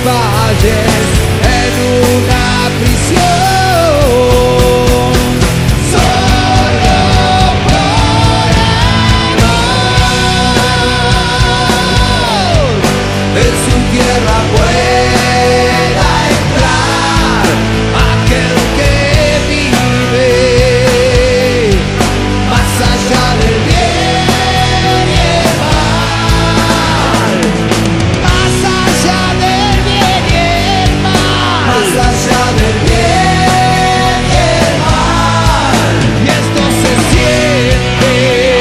valles en una prisión. Solo por amor en su tierra pueda entrar aquel que vive más allá del bien y el mal, más allá del bien y el mal, más allá del bien y el mal. Y esto se siente,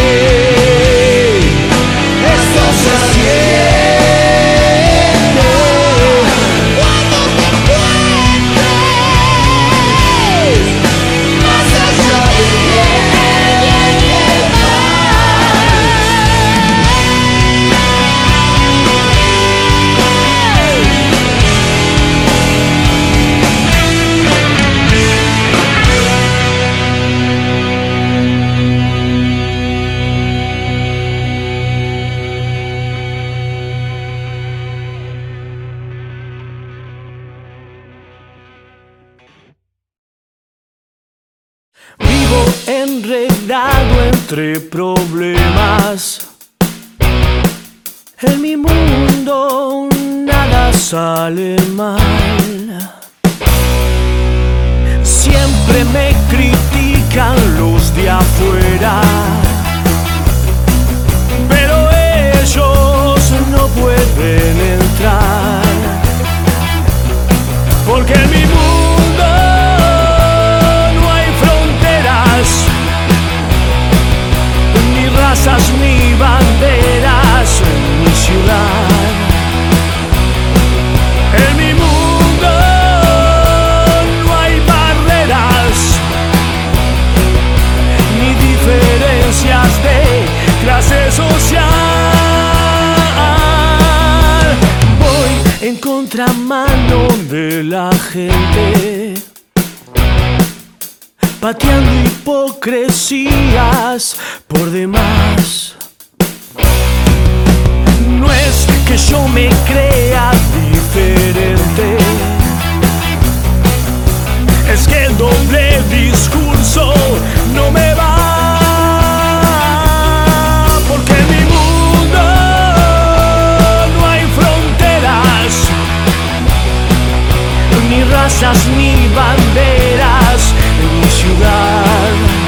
esto se siente cuando te encuentres más allá del bien y el Vivo enredado entre problemas. En mi mundo nada sale mal. Siempre me critican los de afuera, pero ellos no pueden entrar, porque en mi mundo no hay fronteras, ni razas ni banderas en mi ciudad. En mi mundo no hay barreras ni diferencias de clase social. Voy en contramano de la gente, pateando hipocresías por demás. No es que yo me crea diferente, es que el doble discurso no me va, porque en mi mundo no hay fronteras, ni razas ni banderas en mi ciudad.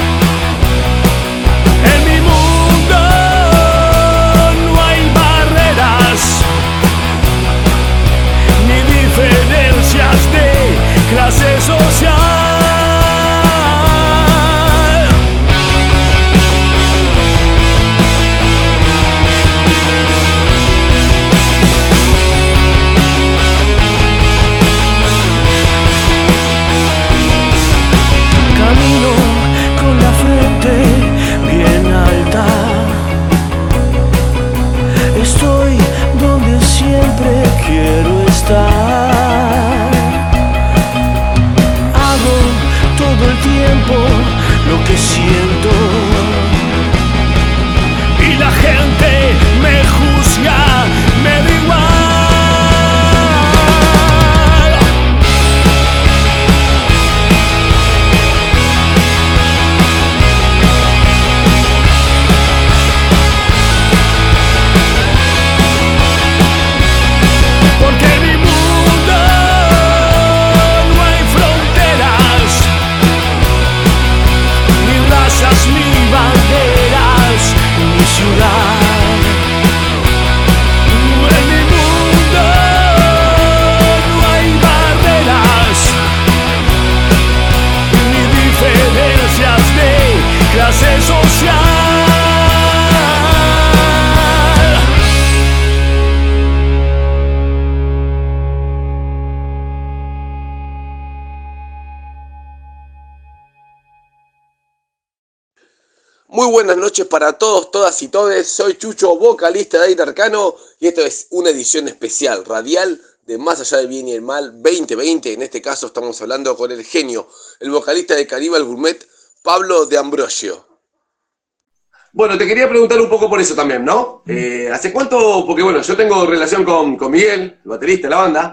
En mi mundo no hay barreras ni diferencias de clase social. Camino con la frente bien alta, estoy donde siempre quiero estar. Hago todo el tiempo lo que siento y la gente me juzga, me da igual. Porque en mi mundo no hay fronteras, ni razas ni banderas en mi ciudad. En mi mundo no hay barreras, ni diferencias de clase social. Muy buenas noches para todos, todas y todes. Soy Chucho, vocalista de Aire Arcano, y esto es una edición especial radial de Más Allá del Bien y el Mal 2020. En este caso estamos hablando con el genio, el vocalista de Caníbal Gourmet, Pablo de Ambrosio. Bueno, te quería preguntar un poco por eso también, ¿no? ¿Hace cuánto? Porque bueno, yo tengo relación con Miguel, el baterista de la banda,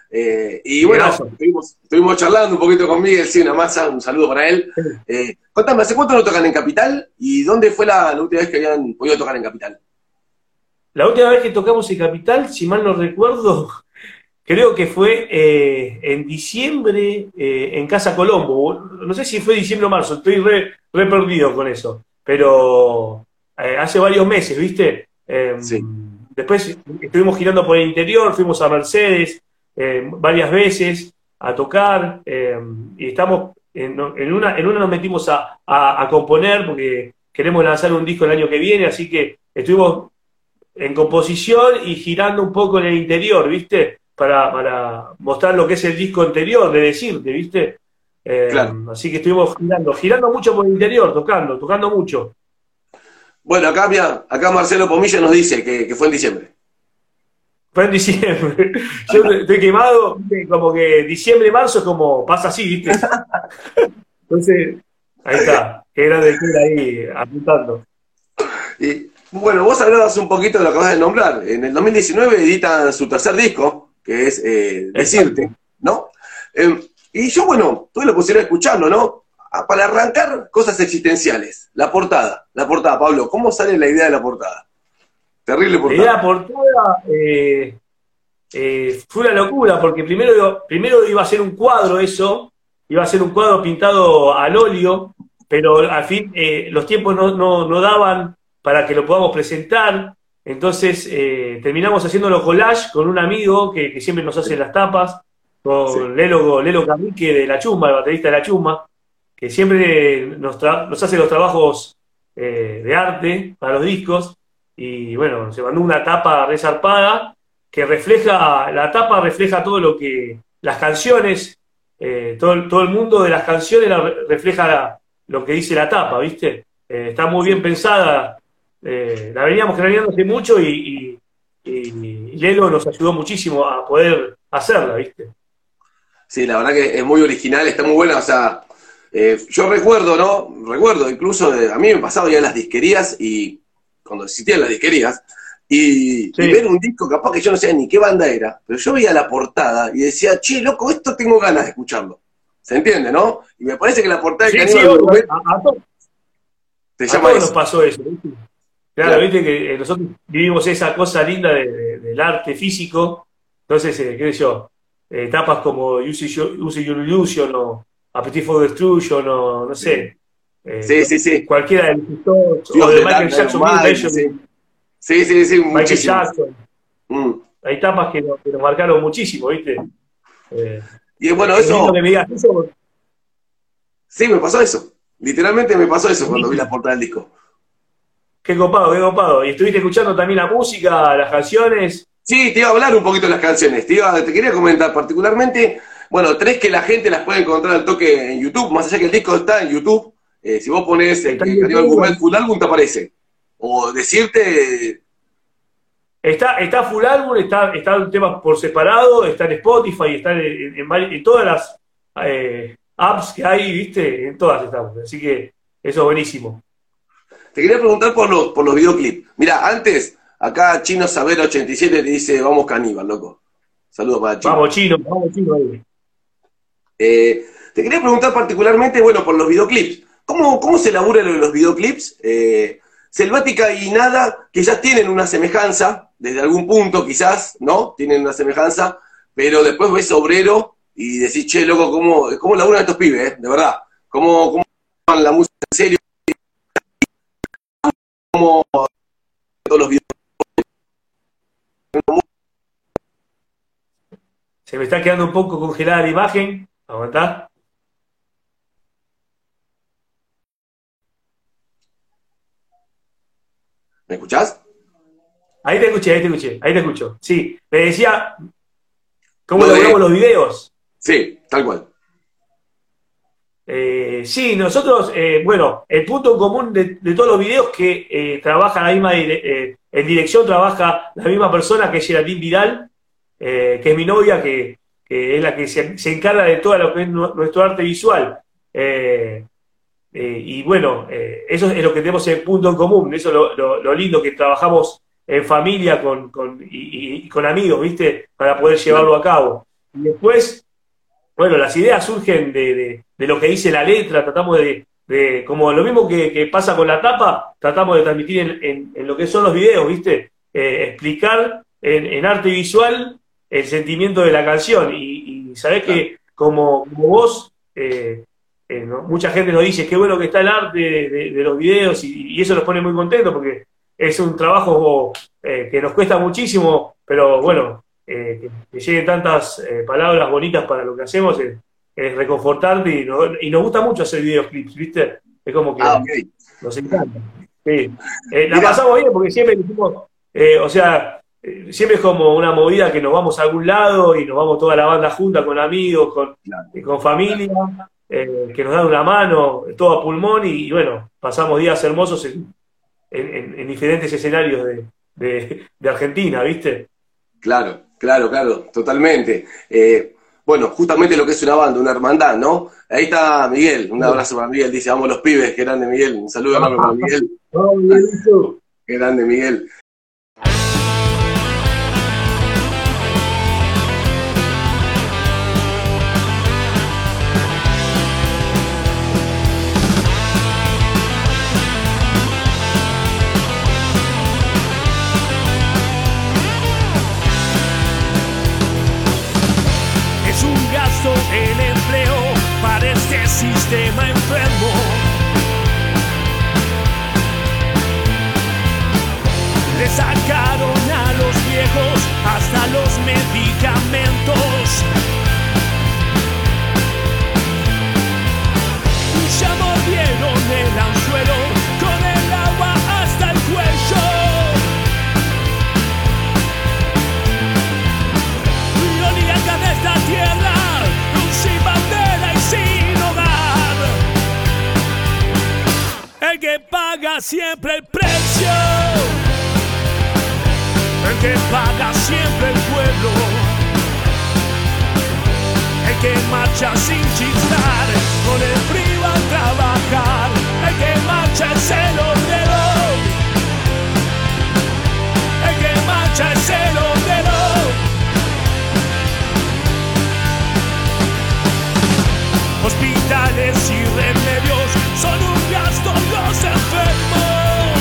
Y bueno, Gracias. estuvimos charlando un poquito con Miguel, sí, una masa, un saludo para él. Contame, ¿hace cuánto no tocan en Capital? ¿Y dónde fue la última vez que habían podido tocar en Capital? La última vez que tocamos en Capital, si mal no recuerdo, creo que fue en diciembre en Casa Colombo. No sé si fue diciembre o marzo, estoy re perdido con eso. Pero hace varios meses, ¿viste? Sí. Después estuvimos girando por el interior, fuimos a Mercedes varias veces a tocar y estamos en una nos metimos a componer porque queremos lanzar un disco el año que viene, así que estuvimos en composición y girando un poco en el interior, ¿viste? Para mostrar lo que es el disco anterior, de decirte, ¿viste? Claro. Así que estuvimos girando mucho por el interior, tocando mucho. Bueno, acá Marcelo Pomilla nos dice que fue en diciembre. Fue en diciembre. Yo estoy quemado, ¿viste? Como que diciembre, marzo es como pasa así, ¿viste? Entonces, ahí está, qué grande que era ahí apuntando. Y bueno, vos hablabas un poquito de lo que acabas de nombrar. En el 2019 editan su tercer disco, que es Decirte, ¿no? Y yo, bueno, tuve la posibilidad de escucharlo, ¿no? Para arrancar, cosas existenciales. La portada, Pablo, ¿cómo sale la idea de la portada? Terrible La idea de portada. la portada fue una locura, porque primero iba a ser un cuadro eso, iba a ser un cuadro pintado al óleo, pero al fin los tiempos no daban para que lo podamos presentar, entonces terminamos haciéndolo collage con un amigo que siempre nos hace las tapas, Sí, con Lelo Camique de La Chumba, el baterista de La Chumba, que siempre nos hace los trabajos de arte para los discos, y bueno, se mandó una tapa resarpada que la tapa refleja todo lo que, las canciones, todo el mundo de las canciones refleja lo que dice la tapa, ¿viste? Está muy bien pensada, la veníamos craneando hace mucho y Lelo nos ayudó muchísimo a poder hacerla, ¿viste? sí, la verdad que es muy original, está muy buena, o sea, yo recuerdo, ¿no? Recuerdo incluso, a mí me pasaba ya en las disquerías y cuando existían las disquerías, y Sí, ver un disco, capaz que yo no sé ni qué banda era, pero yo veía la portada y decía, che, loco, esto tengo ganas de escucharlo. ¿Se entiende, no? Y me parece que la portada de sí, sí, Caníbal obvio, Gourmet a se llama todos nos eso. pasó eso, ¿viste? Claro, Claro. viste que nosotros vivimos esa cosa linda del arte físico, entonces, qué sé yo, etapas como Use Your Illusion o Appetite for Destruction o no Sí, sé, sí, sí. Sí. cualquier de los Stones, o Dios de de Michael Dark Jackson, Mighty, sí. Sí, sí, sí, Michael muchísimas. Jackson, Mm. hay etapas que nos marcaron muchísimo, ¿viste? Eh, Y bueno, es lindo que eso, me digas eso, sí, me pasó eso. Literalmente me pasó eso cuando vi la buenísimo, portada del disco. qué copado, qué copado. Y estuviste escuchando también la música, las canciones. Sí, te iba a hablar un poquito de las canciones. Te quería comentar particularmente, bueno, tres que la gente las puede encontrar al toque en YouTube, más allá que el disco está en YouTube. Si vos pones Está en Caníbal Gourmet YouTube, Full Album, te aparece. O decirte, está full álbum, está el tema por separado, está en Spotify, está en todas las apps que hay, ¿viste? En todas estamos. Así que eso es buenísimo. te quería preguntar por los videoclips. Mira, antes, acá Chino Saber 87 te dice, vamos Caníbal, loco. Saludos para Chino. Vamos chino ahí. Te quería preguntar particularmente, bueno, por los videoclips. ¿Cómo se elabora lo de los videoclips? Selvática y Nada, que ya tienen una semejanza, desde algún punto quizás, ¿no? Tienen una semejanza, pero después ves Obrero y decís, che, loco, ¿cómo laburan estos pibes, de verdad? ¿Cómo toman la música en serio? ¿Cómo todos los videos? Se me está quedando un poco congelada la imagen. Aguantá. ¿Me escuchás? Ahí te escuché, ahí te escucho. Sí, me decía, ¿cómo Lo elaboramos de... los videos? Sí, tal cual. Sí, nosotros, bueno, el punto en común de todos los videos que trabaja en dirección trabaja la misma persona que es Geraldine Vidal, que es mi novia, que es la que se encarga de todo lo que es nuestro arte visual. Y bueno, eso es lo que tenemos en punto en común, eso es lo lindo que trabajamos en familia y con amigos, ¿viste? Para poder llevarlo Claro. a cabo. Y después, bueno, las ideas surgen de lo que dice la letra, tratamos como lo mismo que pasa con la tapa, tratamos de transmitir en lo que son los videos, ¿viste? Explicar en arte visual el sentimiento de la canción. Y sabés que como vos, ¿no? Mucha gente nos dice qué bueno que está el arte de los videos y eso nos pone muy contentos porque es un trabajo que nos cuesta muchísimo, pero bueno, que lleguen tantas palabras bonitas para lo que hacemos es reconfortante y nos gusta mucho hacer videoclips, ¿viste? Es como que Ok. nos encanta. Sí. La Mirá, pasamos bien porque siempre decimos, o sea, siempre es como una movida que nos vamos a algún lado y nos vamos toda la banda junta con amigos, claro, con familia, que nos dan una mano, todo a pulmón y bueno, pasamos días hermosos en diferentes escenarios de Argentina, ¿viste? claro, claro, claro, totalmente. Bueno, justamente lo que es una banda, una hermandad, ¿no? Ahí está Miguel, un abrazo para Miguel, dice, vamos los pibes, qué grande Miguel, un saludo enorme para Miguel, Vamos, Miguelito. qué grande Miguel. Es un gasto el empleo para este sistema enfermo. Le sacaron a los viejos hasta los medicamentos. Ya mordieron el anzuelo con el agua hasta el cuello. Y oligarcas de esta tierra, sin bandera y sin hogar. El que paga siempre el precio, el que paga siempre el pueblo, el que marcha sin chistar, con el frío a trabajar, el que marcha es el obrero, el que marcha es el obrero. Hospitales y remedios son un gasto los enfermos.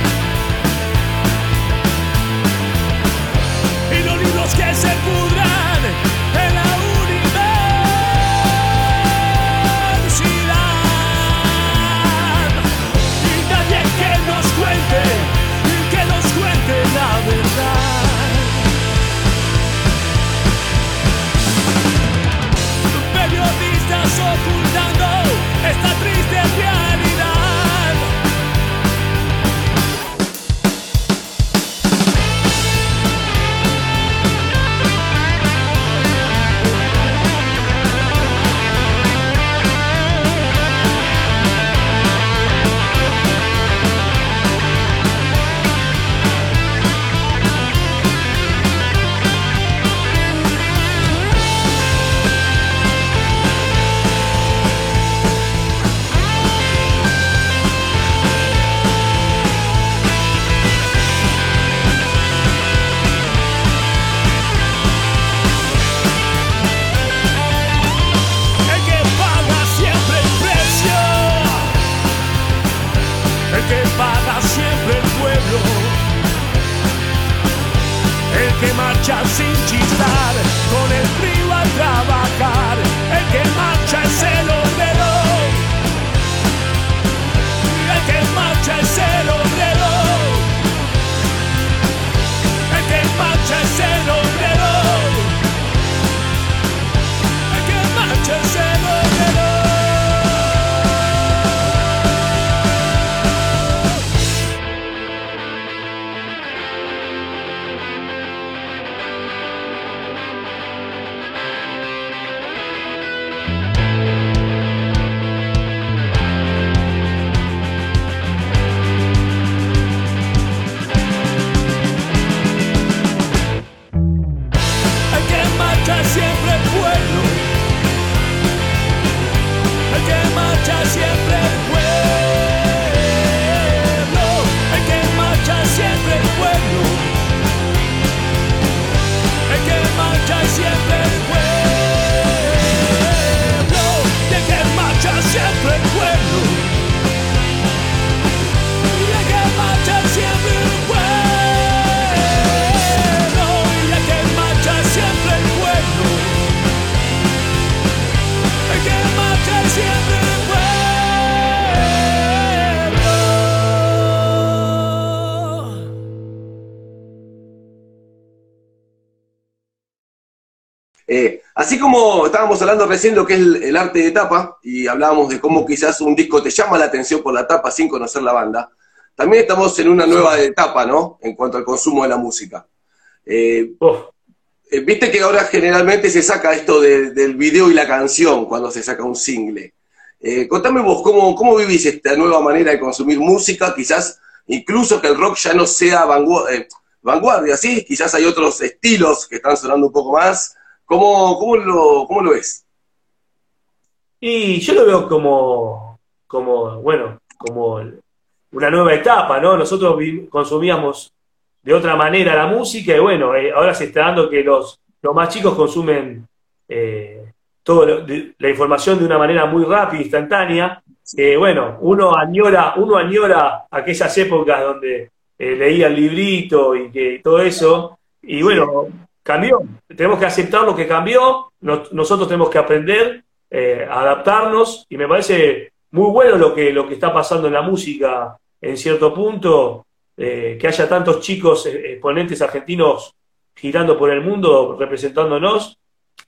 Y los libros que se pudran en la universidad. Y nadie que nos cuente la verdad. Periodistas ocultando esta triste realidad. Así como estábamos hablando recién de lo que es el arte de tapa, y hablábamos de cómo quizás un disco te llama la atención por la tapa sin conocer la banda, también estamos en una nueva etapa, ¿no? En cuanto al consumo de la música. Viste que ahora generalmente se saca esto del video y la canción cuando se saca un single. Contame vos, ¿cómo vivís esta nueva manera de consumir música? Quizás incluso que el rock ya no sea vanguardia, ¿sí? Quizás hay otros estilos que están sonando un poco más. ¿Cómo lo ves? Y yo lo veo bueno, como una nueva etapa, ¿no? Nosotros consumíamos de otra manera la música y bueno, ahora se está dando que los más chicos consumen toda la información de una manera muy rápida, instantánea. Bueno, uno añora aquellas épocas donde leía el librito y que todo eso, y bueno, cambió. Tenemos que aceptar lo que cambió, nosotros tenemos que aprender, adaptarnos, y me parece muy bueno lo que está pasando en la música en cierto punto, que haya tantos chicos exponentes argentinos girando por el mundo, representándonos,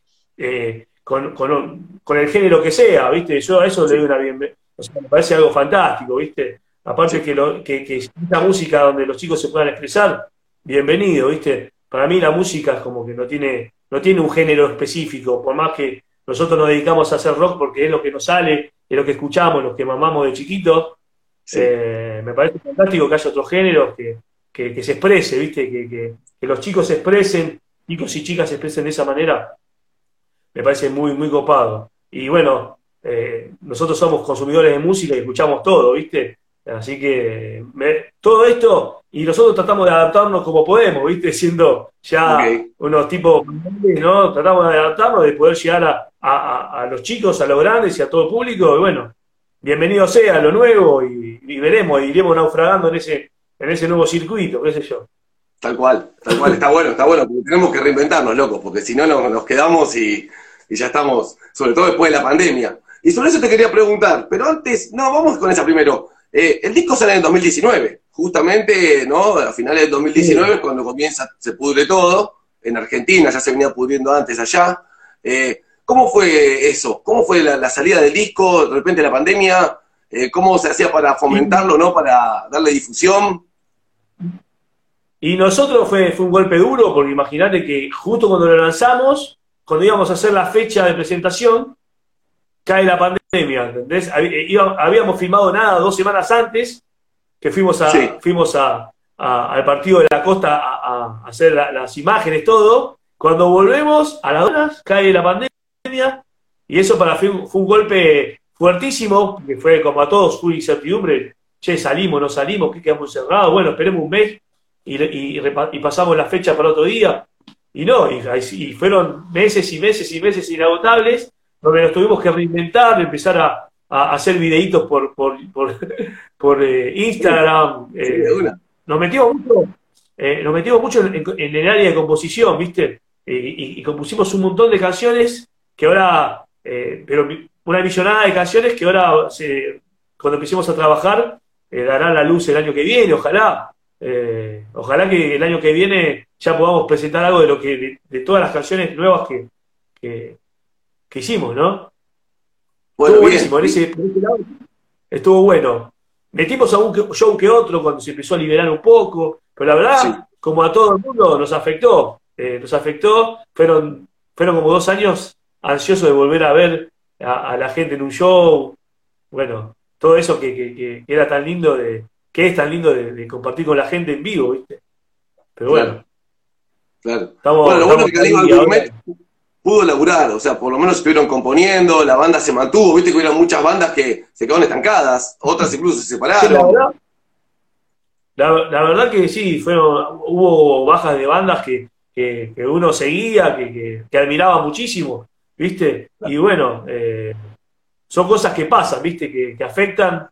con el género que sea, ¿viste? Yo a eso le doy una bienvenida, o sea, me parece algo fantástico, ¿viste? Aparte que esta música donde los chicos se puedan expresar, bienvenido, ¿viste? Para mí la música es como que no tiene un género específico, por más que nosotros nos dedicamos a hacer rock porque es lo que nos sale, es lo que escuchamos, lo que mamamos de chiquitos. Sí. Me parece fantástico que haya otros géneros que se exprese, ¿viste? Que los chicos se expresen, chicos y chicas se expresen de esa manera, me parece muy, muy copado. Y bueno, nosotros somos consumidores de música y escuchamos todo, ¿viste? Así que todo esto, y nosotros tratamos de adaptarnos como podemos, ¿viste? Siendo ya unos tipos, ¿no? Tratamos de adaptarnos, de poder llegar a los chicos, a los grandes y a todo el público, y bueno, bienvenido sea lo nuevo, y veremos, iremos naufragando en ese nuevo circuito, qué sé yo. Tal cual, está bueno, porque tenemos que reinventarnos, locos, porque si no nos quedamos y ya estamos, sobre todo después de la pandemia. Y sobre eso te quería preguntar, pero antes, vamos con esa primero. El disco sale en 2019, justamente, ¿no? A finales del 2019 es cuando se pudre todo. En Argentina ya se venía pudriendo antes allá. ¿Cómo fue eso? ¿Cómo fue la salida del disco, de repente la pandemia? ¿Cómo se hacía para fomentarlo, ¿no? Para darle difusión. Y nosotros fue un golpe duro, porque imagínate que justo cuando lo lanzamos, cuando íbamos a hacer la fecha de presentación, cae la pandemia, ¿entendés? Habíamos filmado 2 semanas antes, que fuimos al partido de la costa a hacer las imágenes, todo. Cuando volvemos a las horas, cae la pandemia, y eso para fue un golpe fuertísimo, que fue como a todos, fue incertidumbre. Che, salimos, no salimos, ¿qué quedamos encerrados? Bueno, esperemos un mes y pasamos la fecha para otro día. Y no, y fueron meses y meses y meses inagotables, donde nos tuvimos que reinventar, empezar a hacer videitos por Instagram. Nos metimos mucho en el área de composición, ¿viste? Y compusimos un montón de canciones que ahora, pero una millonada de canciones que ahora, cuando empecemos a trabajar, darán la luz el año que viene, ojalá. Ojalá que el año que viene ya podamos presentar algo de todas las canciones nuevas que hicimos, ¿no? Bueno, estuvo buenísimo, en ese lado estuvo bueno. Metimos a un show que otro cuando se empezó a liberar un poco, pero la verdad, como a todo el mundo, nos afectó. Fueron como 2 años ansiosos de volver a ver a la gente en un show. Bueno, todo eso que era tan lindo que es tan lindo de compartir con la gente en vivo, ¿viste? Pero bueno. Claro. Lo bueno es que Caníbal Gourmet pudo laburar, o sea, por lo menos estuvieron componiendo, la banda se mantuvo, viste que hubieron muchas bandas que se quedaron estancadas, otras incluso se separaron. Sí, la verdad que sí, hubo bajas de bandas que uno seguía, que admiraba muchísimo, ¿viste? Y bueno, son cosas que pasan, ¿viste? Que afectan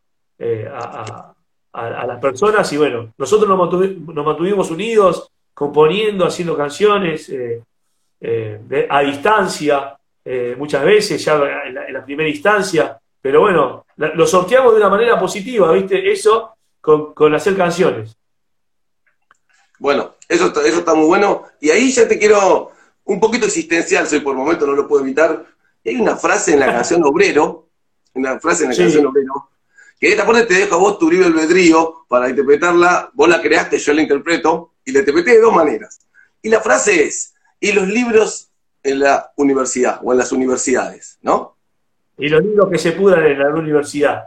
a las personas, y bueno, nosotros nos mantuvimos unidos, componiendo, haciendo canciones a distancia, muchas veces, ya en la primera instancia, pero bueno, lo sorteamos de una manera positiva, ¿viste? Eso con hacer canciones. Bueno, eso está muy bueno, y ahí ya te quiero un poquito existencial soy por momento, no lo puedo evitar. Y hay una frase en la canción Obrero, canción Obrero, que esta parte te dejo a vos tu libre albedrío para interpretarla, vos la creaste, yo la interpreto, y la interpreté de dos maneras. Y la frase es, y los libros en la universidad, o en las universidades, ¿no? Y los libros que se pudran en la universidad.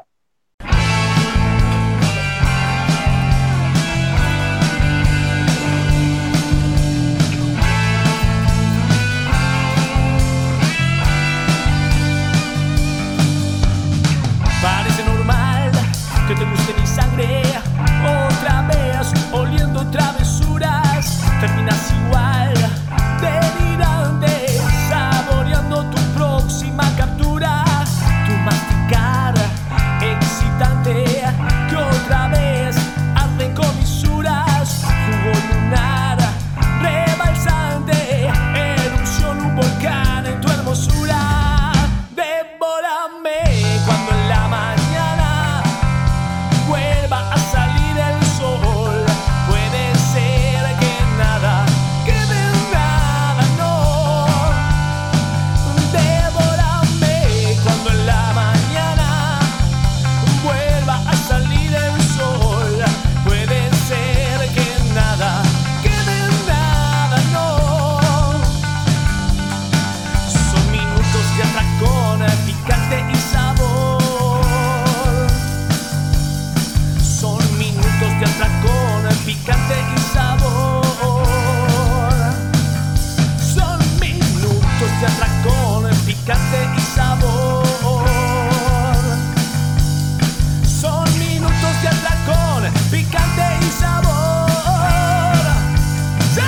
Parece normal que te guste mi sangre otra vez, oliendo travesuras. Terminas igual, delirante, saboreando tu próxima captura. Tu masticar excitante que otra vez arde comisuras. Jugo lunar rebalsante, erupción un volcán en tu hermosura. Devórame cuando en la mañana vuelva a salir el sol. Puede ser que nada, que de nada no. Devórame cuando en la mañana vuelva a salir el sol. Puede ser que nada, que de nada no. Son minutos de atracón, picante y sabor. Son minutos de atracón, picante y sabor. Son minutos de atracón, picante y sabor. Son minutos de atracón, picante y sabor. ¡Sí!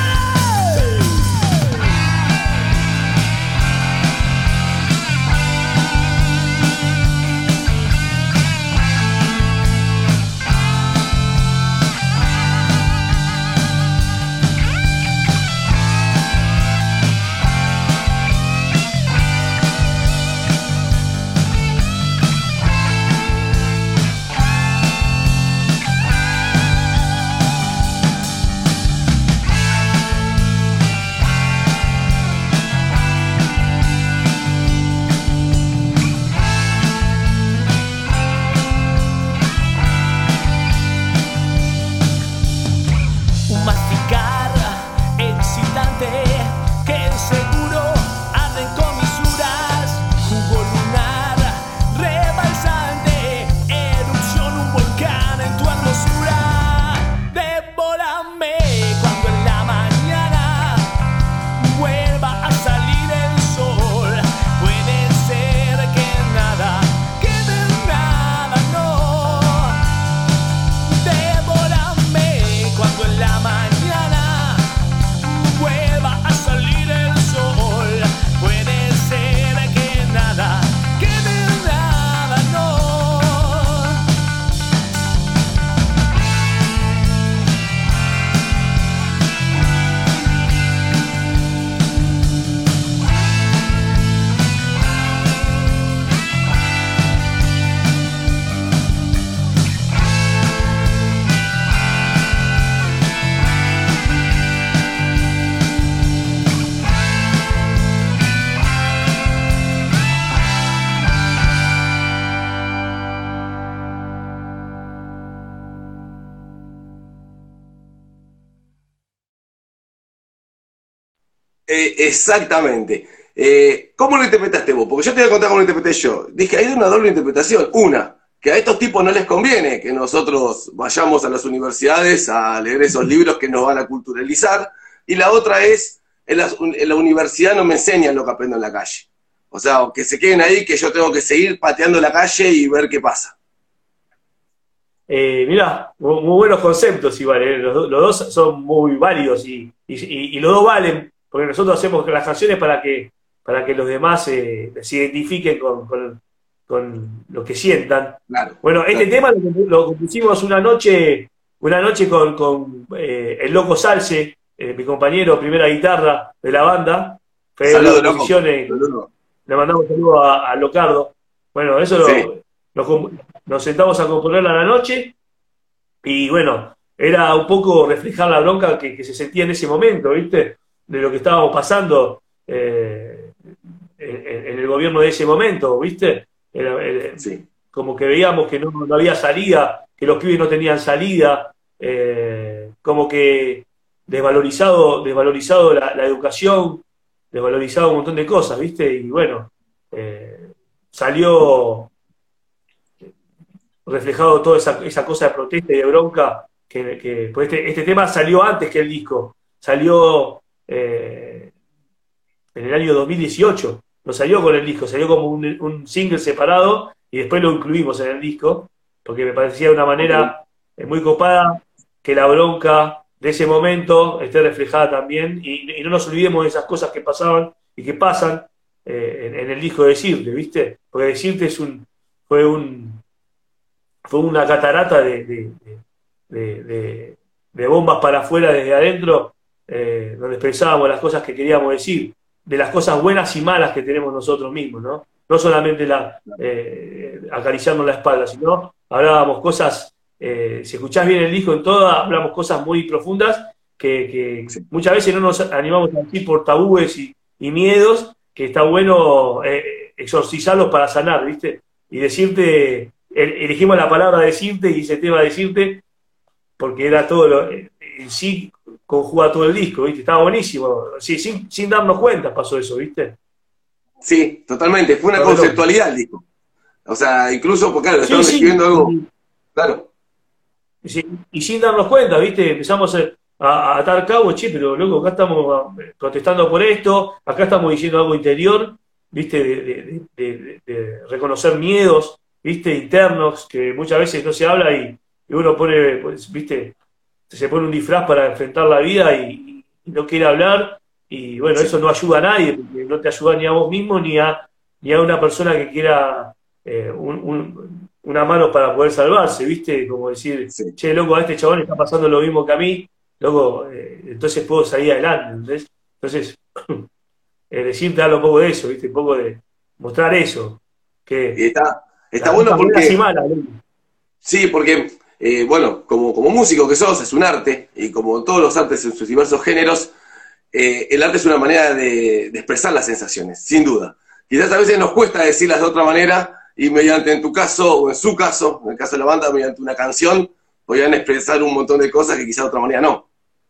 Un masticar excitante que seguro arde en comisuras. Jugo lunar rebalsante, erupción un volcán en tu hermosura. Devórame cuando en la mañana vuelva a salir el sol. Puede ser que nada, que de nada no. Devórame cuando en la mañana vuelva a salir el sol. Puede ser que nada, que de nada no. Exactamente. ¿Cómo lo interpretaste vos? Porque yo te voy a contar cómo lo interpreté yo. Dije, hay una doble interpretación. Una, que a estos tipos no les conviene que nosotros vayamos a las universidades a leer esos libros que nos van a culturalizar. Y la otra es, en la universidad no me enseñan lo que aprendo en la calle. O sea, que se queden ahí, que yo tengo que seguir pateando la calle y ver qué pasa. Mirá, muy buenos conceptos igual, los dos son muy válidos y los dos valen, porque nosotros hacemos las canciones para que los demás se identifiquen con lo que sientan. Claro, Bueno, este tema lo compusimos una noche con el Loco Salce, mi compañero, primera guitarra de la banda. Saludos, le mandamos un saludo a Locardo. Bueno, eso sí. nos sentamos a componerla a la noche y bueno, era un poco reflejar la bronca que se sentía en ese momento, ¿viste? De lo que estábamos pasando. en el gobierno de ese momento, ¿viste? Sí. Como que veíamos que no había salida, que los pibes no tenían salida, como que desvalorizado la educación, desvalorizado un montón de cosas, ¿viste? Y bueno, salió reflejado toda esa cosa de protesta y de bronca, pues este tema salió antes que el disco, salió en el año 2018, no salió con el disco, salió como un single separado y después lo incluimos en el disco, porque me parecía una Ok. manera muy copada que la bronca de ese momento esté reflejada también y no nos olvidemos de esas cosas que pasaban y que pasan en el disco de Decirte, ¿viste? Porque Decirte fue un, fue una catarata de- de- de bombas para afuera desde adentro, donde expresábamos las cosas que queríamos decir, de las cosas buenas y malas que tenemos nosotros mismos, ¿no? No solamente acariciarnos la espalda, sino hablábamos cosas, si escuchás bien el disco en toda, hablamos cosas muy profundas que Sí. muchas veces no nos animamos a decir por tabúes y miedos, que está bueno exorcizarlos para sanar, ¿viste? Y decirte, elegimos la palabra decirte y ese tema decirte, porque era todo en sí conjuga todo el disco, ¿viste? Estaba buenísimo. Sí, sin darnos cuenta pasó eso, ¿viste? Sí, totalmente. Fue una Fue re loco. conceptualidad el disco. O sea, incluso, porque claro, Sí, estaban sí. escribiendo algo. Claro. Y sin darnos cuenta, ¿viste? Empezamos a atar cabos, che, pero loco, acá estamos protestando por esto, acá estamos diciendo algo interior, ¿viste? De reconocer miedos, ¿viste? Internos, que muchas veces no se habla y uno pone, pues, ¿viste? Se pone un disfraz para enfrentar la vida y no quiere hablar, y bueno, Sí, eso no ayuda a nadie, porque no te ayuda ni a vos mismo ni a una persona que quiera una mano para poder salvarse, ¿viste? Como decir, sí. che, loco, a este chabón le está pasando lo mismo que a mí, loco, entonces puedo salir adelante, ¿entendés? Entonces, decirte algo un poco de eso, ¿viste? Un poco de mostrar eso, Y que está las bueno cosas buenas y porque, malas, loco. sí, porque, bueno, como músico que sos, es un arte, y como todos los artes en sus diversos géneros, el arte es una manera de expresar las sensaciones, sin duda. Quizás a veces nos cuesta decirlas de otra manera, y mediante, en tu caso, o en su caso, en el caso de la banda, mediante una canción, podrían expresar un montón de cosas que quizás de otra manera no.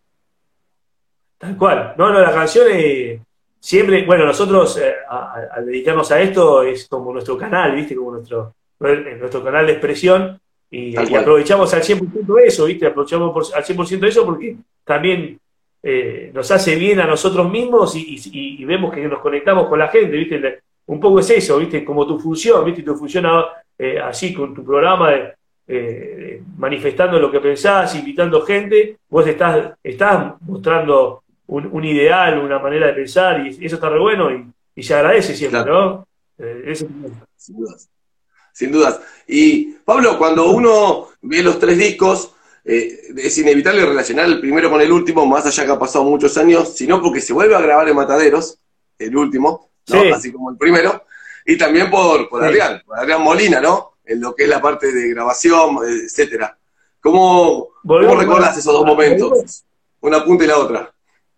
Tal cual. No, la canción siempre, bueno, nosotros al dedicarnos a esto es como nuestro canal, ¿viste? Como nuestro canal de expresión Tal y cual. aprovechamos al 100% eso, ¿viste? Aprovechamos al 100% eso porque también nos hace bien a nosotros mismos y vemos que nos conectamos con la gente, ¿viste? Un poco es eso, ¿viste? Como tu función, ¿viste? Tu función así con tu programa manifestando lo que pensás, invitando gente, vos estás mostrando un ideal, una manera de pensar, y eso está re bueno y se agradece siempre, Claro, ¿no? sin dudas. Sin dudas. Y Pablo, cuando uno ve los tres discos, es inevitable relacionar el primero con el último, más allá que ha pasado muchos años, sino porque se vuelve a grabar en Mataderos, el último, ¿no? Sí, Así como el primero, y también sí. Por Adrián Molina, ¿no? En lo que es la parte de grabación, etcétera. ¿Cómo Volvemos recordás esos dos momentos? Una punta y la otra.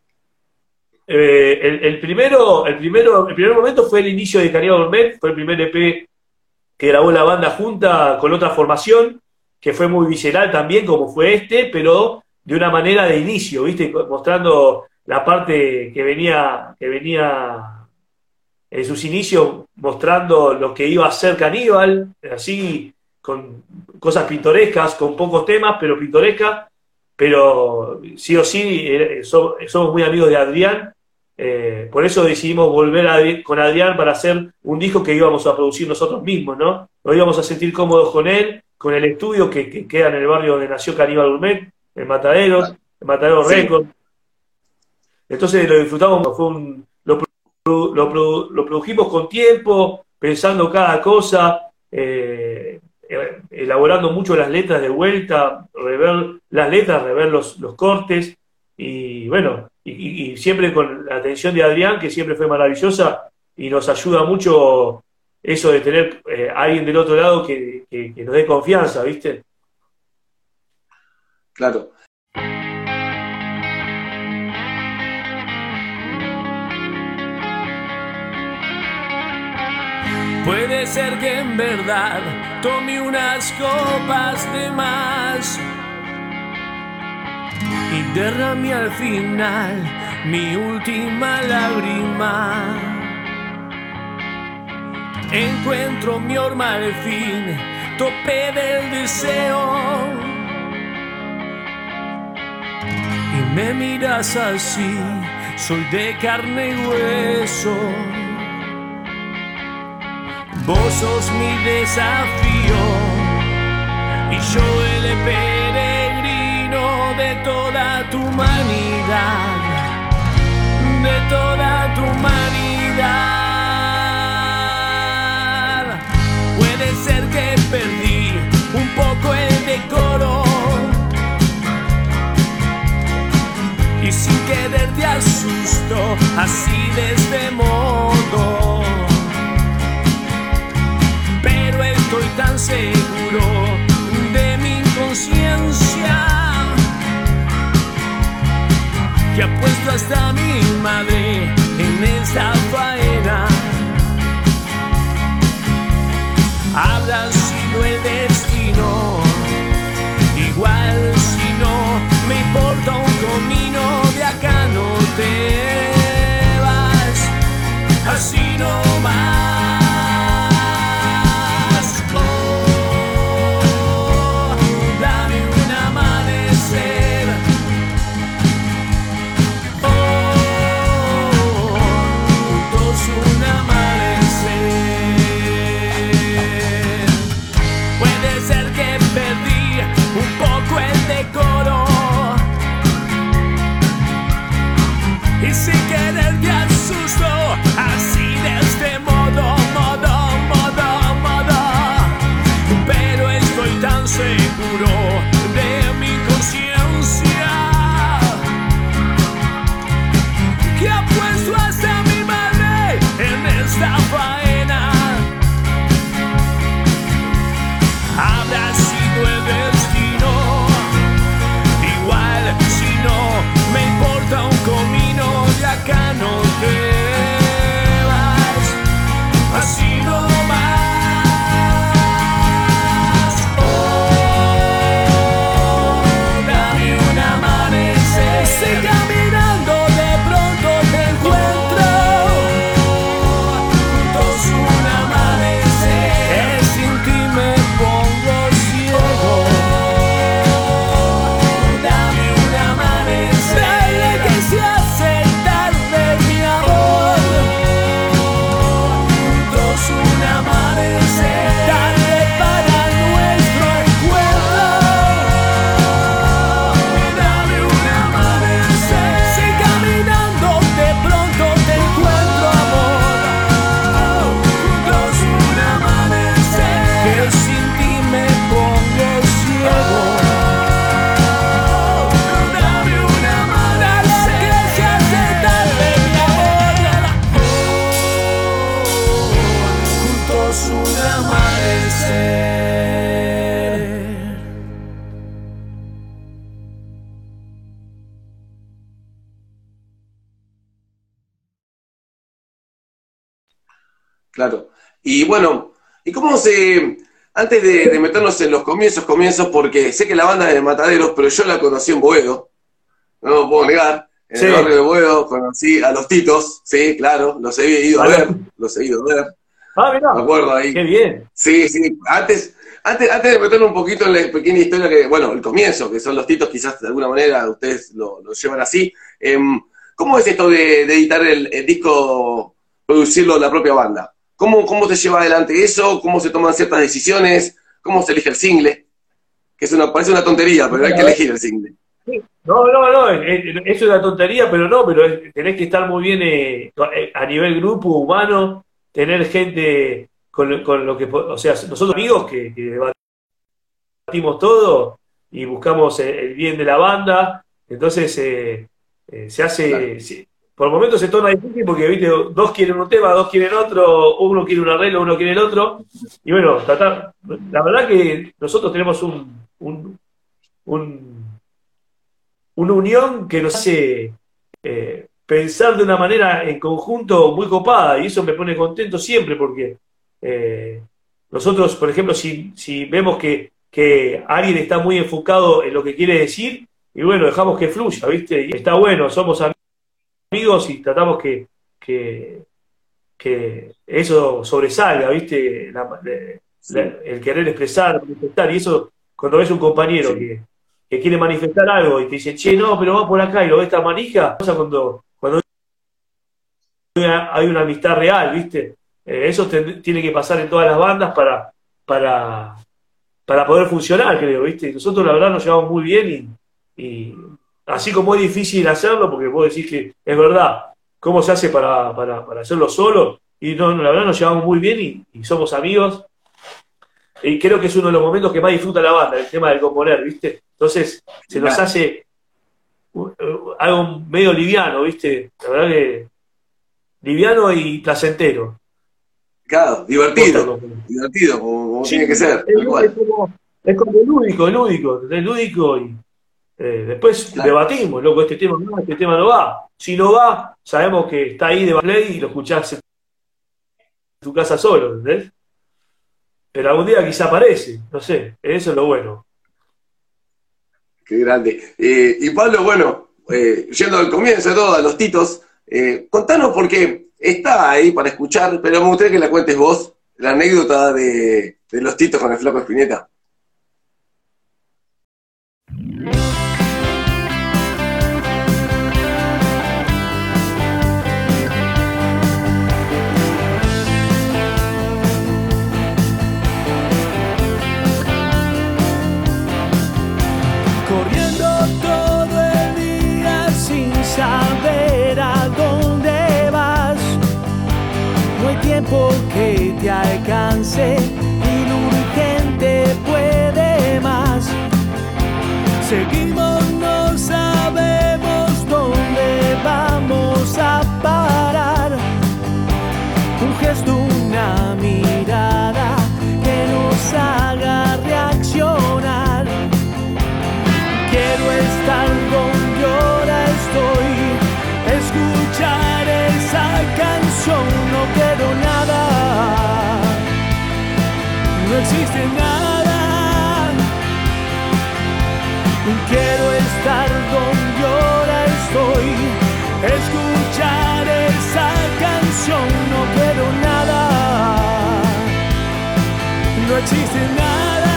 el primer momento fue el inicio de Caridad Gourmet, fue el primer EP que grabó la banda junta con otra formación, que fue muy visceral también, como fue este, pero de una manera de inicio, ¿viste? Mostrando la parte que venía en sus inicios, mostrando lo que iba a ser Caníbal, así, con cosas pintorescas, con pocos temas, pero pintorescas, pero sí o sí somos muy amigos de Adrián, por eso decidimos volver con Adrián para hacer un disco que íbamos a producir nosotros mismos, ¿no? Nos íbamos a sentir cómodos con él, con el estudio que queda en el barrio donde nació Caníbal Gourmet, Vale. En Mataderos Sí, Records. Entonces lo disfrutamos, lo produjimos con tiempo, pensando cada cosa, elaborando mucho las letras de vuelta, rever las letras, rever los cortes, y bueno, y siempre con la atención de Adrián, que siempre fue maravillosa, y nos ayuda mucho eso de tener a alguien del otro lado que nos dé confianza, ¿viste? claro. Puede ser que en verdad tome unas copas de más y derrame al final mi última lágrima. Encuentro mi horma al fin, tope del deseo, y me miras así, soy de carne y hueso. Vos sos mi desafío y yo el peregrino de toda tu humanidad, de toda tu humanidad. Puede ser que perdí un poco el decoro y sin querer te asusto así de este modo. Pero estoy tan seguro de mi conciencia que apuesto hasta mi madre en esta faena. Habrá sido el destino, igual si no me importa un comino, de acá no te vas, así no más. Y sin querer te asusto así de este modo, pero estoy tan seguro de mi conciencia que apuesto hasta mi madre en esta faena. Habrá sido el destino, igual si no me importa un comino, de acá no te vas, así no más. Dame un amanecer, si caminando de pronto te encuentro, juntos un amanecer, que sin ti me pongo ciego. Dame un amanecer, dale que se hace tarde mi amor, juntos un amanecer, tarde para nuestro encuentro. Dame un amanecer, si caminando de pronto te encuentro, amor, juntos un amanecer, que sin ti me pongo ciego. Dame un amanecer, que se hace tarde mi amor, juntos un amanecer. Claro. Y bueno, ¿y cómo se... Antes de meternos en los comienzos, porque sé que la banda es de Mataderos, pero yo la conocí en Boedo, no lo puedo negar. En Sí. el barrio de Boedo conocí a los Titos, sí, claro, los he ido a ver, Ah, mirá, me acuerdo ahí. qué bien. Sí, sí, antes de meternos un poquito en la pequeña historia que, bueno, el comienzo, que son los Titos, quizás de alguna manera ustedes lo llevan así. ¿Cómo es esto de editar el disco, producirlo la propia banda? ¿Cómo se lleva adelante eso? ¿Cómo se toman ciertas decisiones? ¿Cómo se elige el single? Que parece una tontería, pero hay que elegir el single. No, es una tontería, pero tenés que estar muy bien a nivel grupo humano, tener gente con lo que, o sea, nosotros amigos que debatimos todo y buscamos el bien de la banda, entonces se hace, Claro. por momentos se torna difícil porque, viste, dos quieren un tema, dos quieren otro, uno quiere un arreglo, uno quiere el otro, y bueno, la verdad que nosotros tenemos una unión que nos hace pensar de una manera en conjunto muy copada, y eso me pone contento siempre porque Nosotros, por ejemplo, si vemos que alguien está muy enfocado en lo que quiere decir, y bueno, dejamos que fluya, ¿viste? Y está bueno, somos amigos y tratamos que, que eso sobresalga, ¿viste? Sí, El querer expresar, manifestar, y eso, cuando ves un compañero sí. que quiere manifestar algo y te dice, che, no, pero va por acá y lo ves tan manija, pasa cuando hay una amistad real, ¿viste? Eso tiene que pasar en todas las bandas para, para poder funcionar, creo, ¿viste? Nosotros la verdad nos llevamos muy bien y así como es difícil hacerlo, porque vos decís que es verdad, ¿cómo se hace para hacerlo solo? Y no, la verdad nos llevamos muy bien y somos amigos. Y creo que es uno de los momentos que más disfruta la banda, el tema del componer, ¿viste? Entonces se nos Claro, hace algo medio liviano, ¿viste? La verdad que liviano y placentero. claro, Posta, divertido, componer. divertido, como Sí, tiene que ser, es, tal cual. es como lúdico, ¿entendés? Lúdico y después Claro, debatimos, loco, este tema no va. Si no va, sabemos que está ahí de play y lo escuchás en tu casa solo, ¿entendés? Pero algún día quizá aparece, no sé, eso es lo bueno. qué grande. Y Pablo, bueno, yendo al comienzo de todo, a los Titos, contanos porque está ahí para escuchar, pero me gustaría que la cuentes vos, la anécdota de los Titos con el Flaco Espineta. Corriendo todo el día sin saber a dónde vas. No hay tiempo que te alcance y lo urgente puede más. Seguimos, no sabemos dónde vamos a parar. Un gesto, una mirada que nos haga reaccionar. Quiero estar donde ahora estoy, escuchar esa canción, no quiero nada, no existe nada. Quiero estar donde ahora estoy, escuchar esa canción, no quiero nada, no existe nada.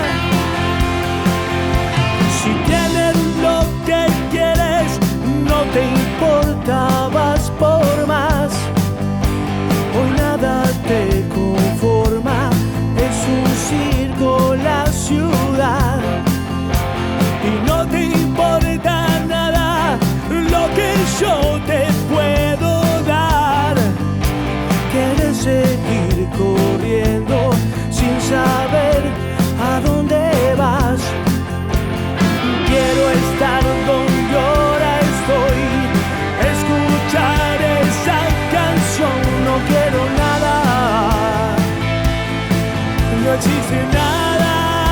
Si tienes lo que quieres, no te importa, vas por más. Hoy nada te conforma, es un circo la ciudad. Y no te importa nada lo que yo te puedo dar. Quieres seguir corriendo sin saber a dónde vas. Quiero estar donde ahora estoy, escuchar esa canción, no quiero nada, no existe nada.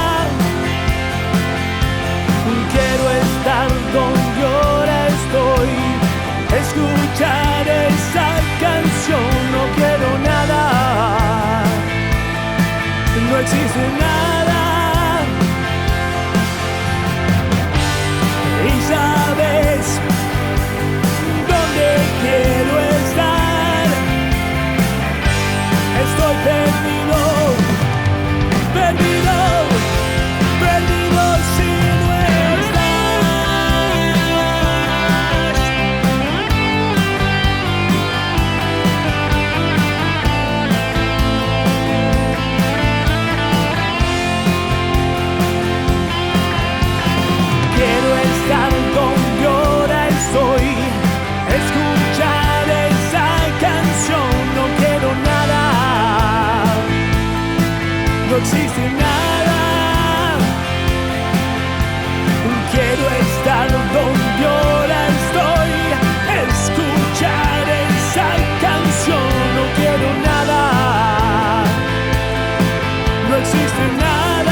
Quiero estar donde ahora estoy, escuchar esa canción, no quiero nada, no existe nada. Y sabes dónde quiero estar. Estoy perdido, perdido, perdido si no estás. Quiero estar donde ahora estoy, escuchar esa canción, no quiero nada, no existe nada. Quiero estar donde ahora estoy, escuchar esa canción, no quiero nada, no existe nada.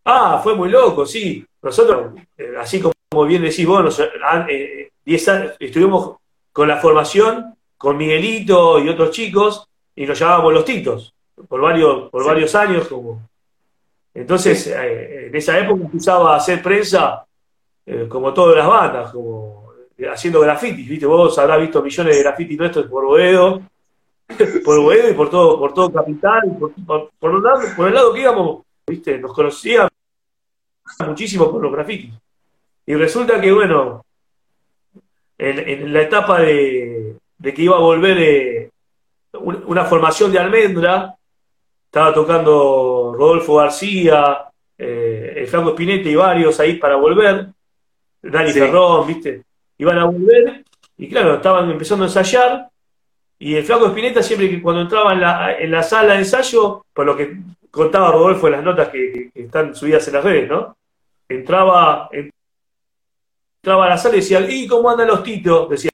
Fue muy loco, sí. Nosotros, así como bien decís vos, 10 años, estuvimos con la formación, con Miguelito y otros chicos, y nos llamábamos los Titos, por varios años. Entonces, en esa época empezaba a hacer prensa, como todas las bandas, como haciendo grafitis, ¿viste? Vos habrás visto millones de grafitis nuestros por Boedo y por todo Capital, por el lado que íbamos, ¿viste? Nos conocían muchísimo por los grafitis. Y resulta que, bueno, en la etapa de que iba a volver una formación de Almendra, estaba tocando Rodolfo García, el Flaco Spinetta y varios ahí para volver, Dani Ferrón, ¿viste? Iban a volver, y claro, estaban empezando a ensayar, y el Flaco Spinetta siempre que cuando entraba en la sala de ensayo, por lo que contaba Rodolfo en las notas que están subidas en las redes, ¿no? Entraba a la sala y decía, ¿y cómo andan los Titos? Decía.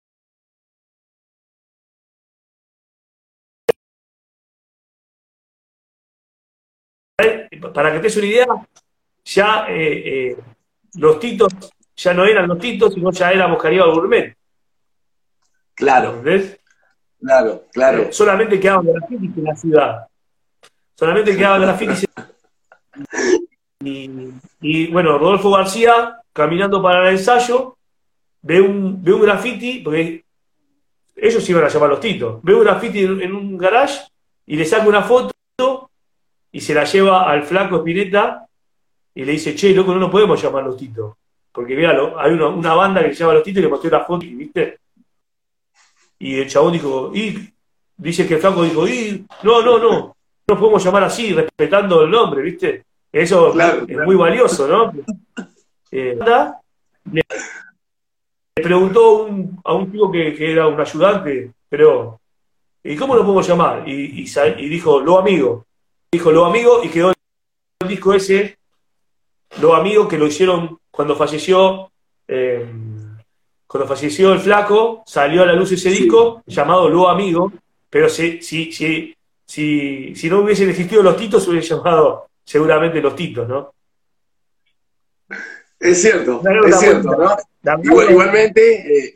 Para que te des una idea, ya los Titos ya no eran los Titos, sino ya éramos Caníbal Gourmet. Claro. ¿Entendés? Claro. Solamente quedaban grafitis en la ciudad. Solamente quedaban grafitis. Y bueno, Rodolfo García, caminando para el ensayo, ve un graffiti, porque ellos iban a llamar los Titos, ve un graffiti en un garage y le saca una foto y se la lleva al Flaco Spinetta y le dice, che, loco, no nos podemos llamar los Titos, porque mirá, hay una banda que se llama los Titos y le mostró la foto, ¿viste? Y el chabón dijo, dice que el Flaco dijo, no podemos llamar así, respetando el nombre, ¿viste? Eso claro. Muy valioso, ¿no? Le preguntó a un tipo que era un ayudante, pero ¿y cómo lo podemos llamar? Y dijo, Lo Amigo. Dijo Lo Amigo y quedó el disco ese, Lo Amigo, que lo hicieron cuando falleció el Flaco, salió a la luz ese disco llamado Lo Amigo, pero si no hubiesen existido los Titos, se hubiera llamado seguramente los Titos, ¿no? Es cierto, ¿no? Igualmente,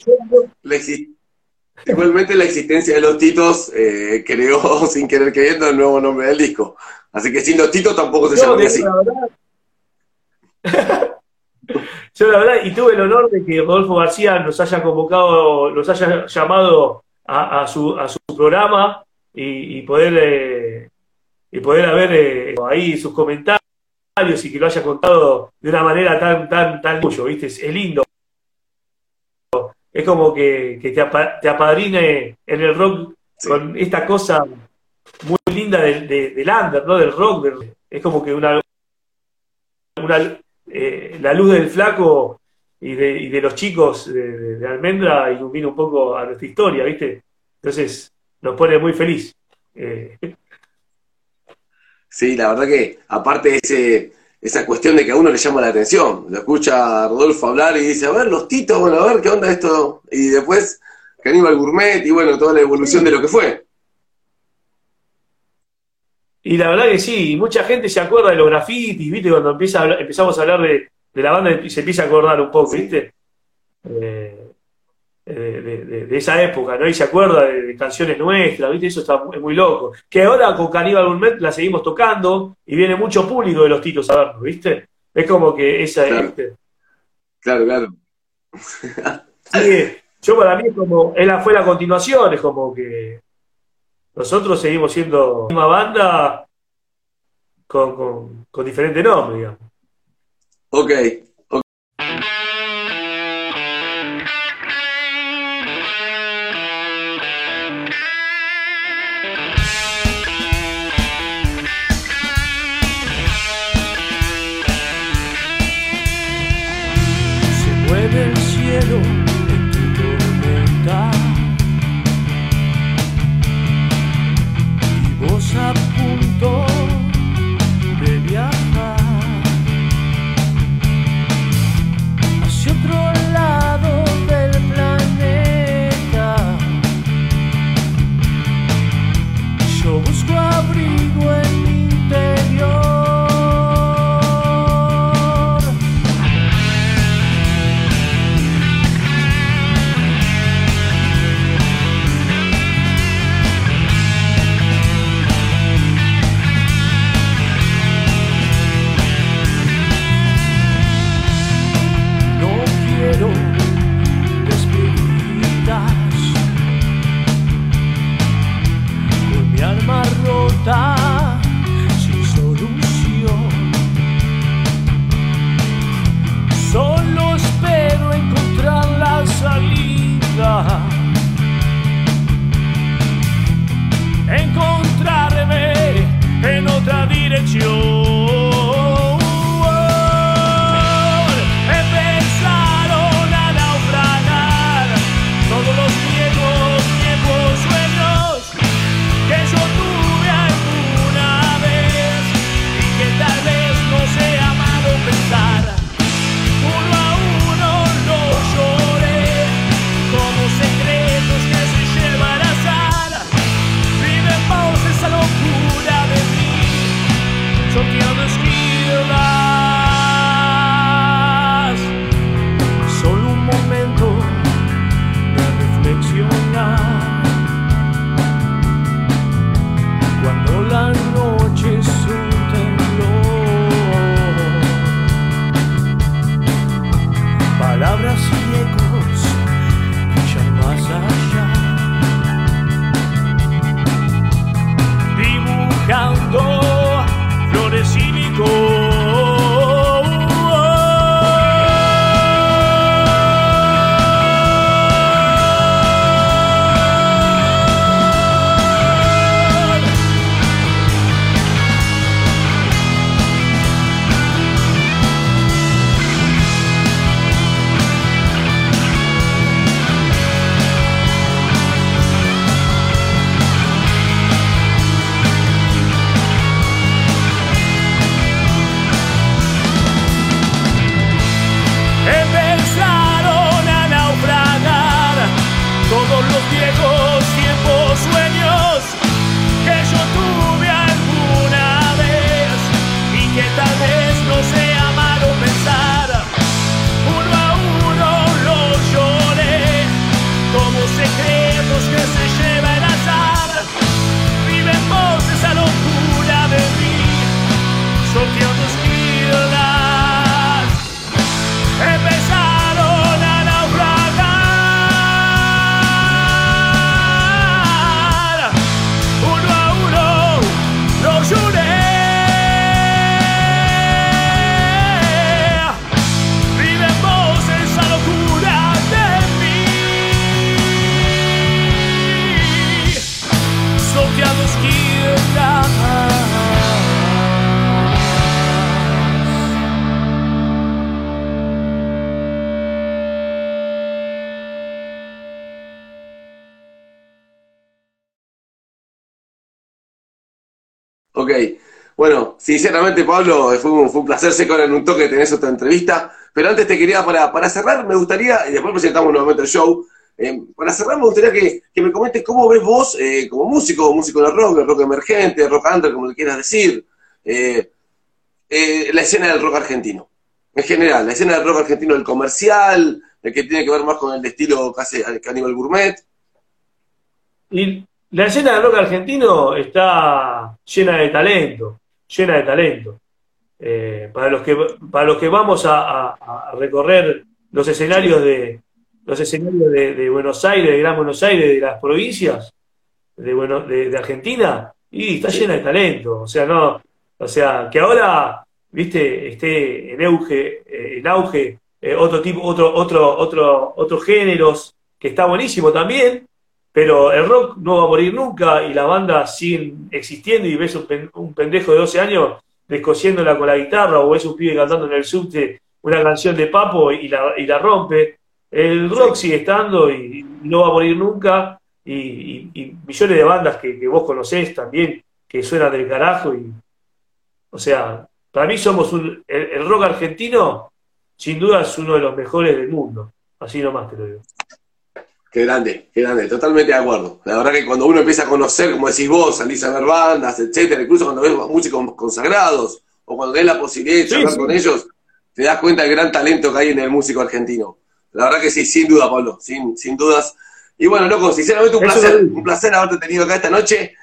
la existencia de los Titos creó, sin querer queriendo, el nuevo nombre del disco. Así que sin los Titos tampoco se llamaría así. Yo la verdad, y tuve el honor de que Rodolfo García nos haya convocado, nos haya llamado a su programa y poder haber ahí sus comentarios y que lo haya contado de una manera tan tuyo, ¿viste? Es lindo. Es como que te apadrine en el rock con esta cosa muy linda del under, ¿no? Del rock. Es como que la luz del Flaco y de los chicos de Almendra ilumina un poco a nuestra historia, ¿viste? Entonces nos pone muy feliz. Sí, la verdad que aparte esa cuestión de que a uno le llama la atención, lo escucha a Rodolfo hablar y dice, a ver, los Titos, bueno, a ver, ¿qué onda esto? Y después Caníbal Gourmet y bueno, toda la evolución de lo que fue. Y la verdad que sí, mucha gente se acuerda de los grafitis, ¿viste? Cuando empezamos a hablar de la banda y se empieza a acordar un poco, ¿viste? De esa época, ¿no? Y se acuerda de canciones nuestras, ¿viste? Eso es muy loco. Que ahora con Caníbal Gourmet la seguimos tocando y viene mucho público de los Titos a verlo, ¿viste? Es como que esa claro. ¿viste? Claro. Sí, yo para mí fue la continuación, es como que nosotros seguimos siendo la misma banda con diferente nombre, digamos. Ok. El cielo en tu tormenta y vos a punto de viajar hacia otro lado del planeta. Yo busco abrigo en mi interior. Ok. Bueno, sinceramente, Pablo, fue un placer. Sé que ahora en un toque tenés otra entrevista. Pero antes te quería, para cerrar, me gustaría, y después presentamos nuevamente el show, para cerrar me gustaría que me comentes cómo ves vos, como músico de rock emergente, rock under, como le quieras decir, la escena del rock argentino. En general, la escena del rock argentino, el comercial, el que tiene que ver más con el estilo casi a nivel gourmet. Y la escena del rock argentino está llena de talento, llena de talento. Para los que vamos a recorrer los escenarios de Buenos Aires, de Gran Buenos Aires, de las provincias de Argentina, y está llena de talento. O sea, que ahora, viste, esté en auge otros géneros, que está buenísimo también, pero el rock no va a morir nunca y las bandas siguen existiendo, y ves un pendejo de 12 años descosiéndola con la guitarra, o ves un pibe cantando en el subte una canción de Papo y la rompe. El rock sigue estando y no va a morir nunca, y millones de bandas que vos conocés también, que suenan del carajo. O sea, para mí el rock argentino sin duda es uno de los mejores del mundo, así nomás te lo digo. Qué grande, totalmente de acuerdo. La verdad que cuando uno empieza a conocer, como decís vos, salís a ver bandas, etcétera, incluso cuando ves músicos consagrados, o cuando tenés la posibilidad de charlar con ellos, te das cuenta del gran talento que hay en el músico argentino. La verdad que sí, sin duda, Pablo, sin dudas. Y bueno, loco, sinceramente un placer haberte tenido acá esta noche.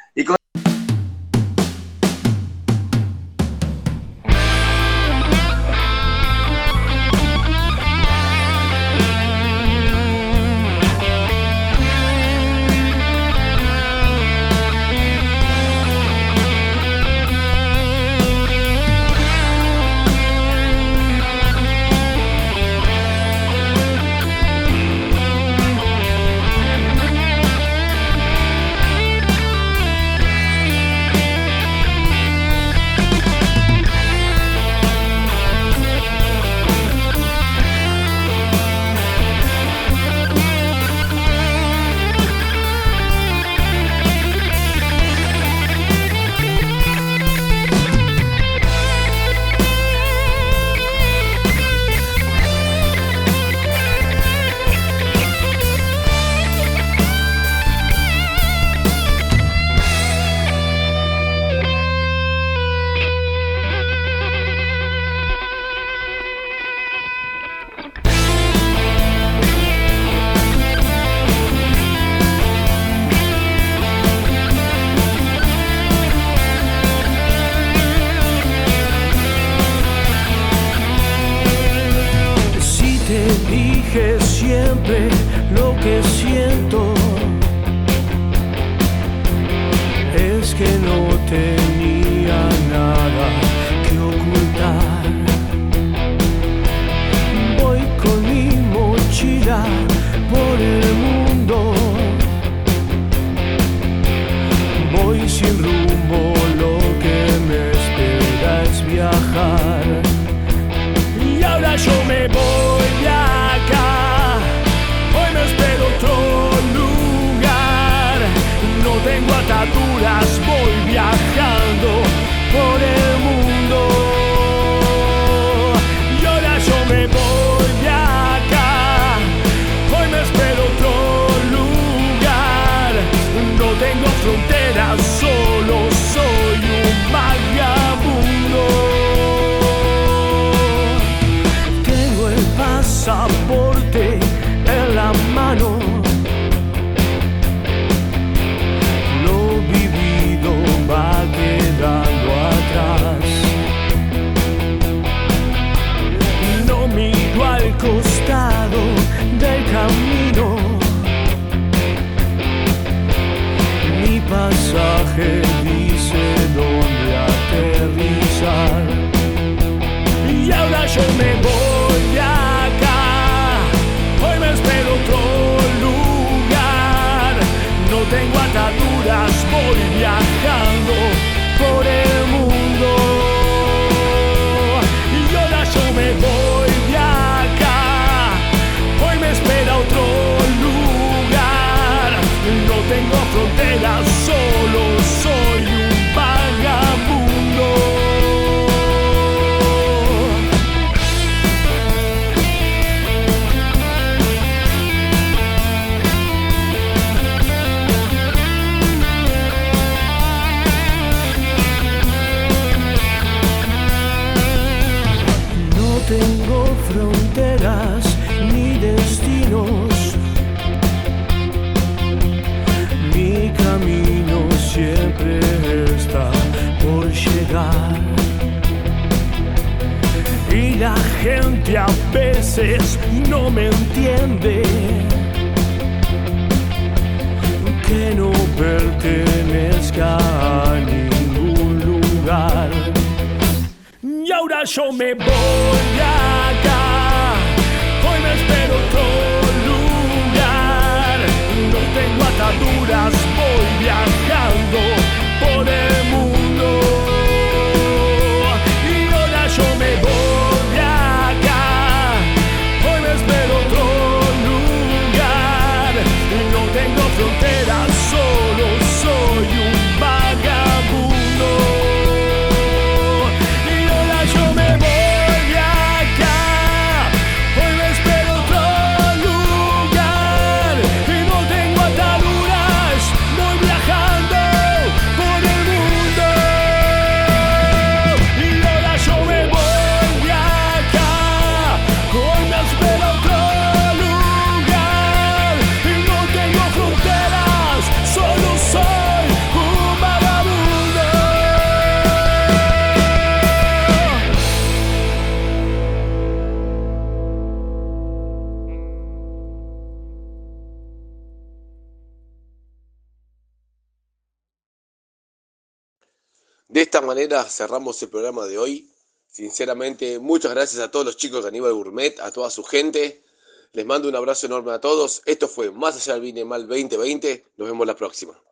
Siempre lo que siento es que no tenía nada que ocultar. Voy con mi mochila por el mundo, voy sin rumbo, lo que me espera es viajar. Y ahora yo me voy de acá, hoy me espero otro lugar. No tengo ataduras, voy viajando por el mundo. Y ahora yo me voy de acá, hoy me espero otro lugar. No tengo fronteras, solo soy un vagabundo. Pasaporte en la mano, lo vivido va quedando atrás. gente a veces no me entiende, que no pertenezca a ningún lugar. Y ahora yo me voy acá, hoy me espero otro lugar. No tengo ataduras, voy viajando por el mundo. Y ahora yo me voy acá, hoy me espero otro lugar. No tengo fronteras, solo soy un vagabundo. Y ahora yo me voy acá, hoy me espero otro lugar. Y no tengo ataduras, voy viajando por el mundo. Y ahora yo me voy acá, hoy me espero otro lugar. Y no tengo fronteras, solo soy un vagabundo. De esta manera cerramos el programa de hoy. Sinceramente, muchas gracias a todos los chicos de Aníbal Gourmet, a toda su gente. Les mando un abrazo enorme a todos. Esto fue Más allá del bien y el mal 2020. Nos vemos la próxima.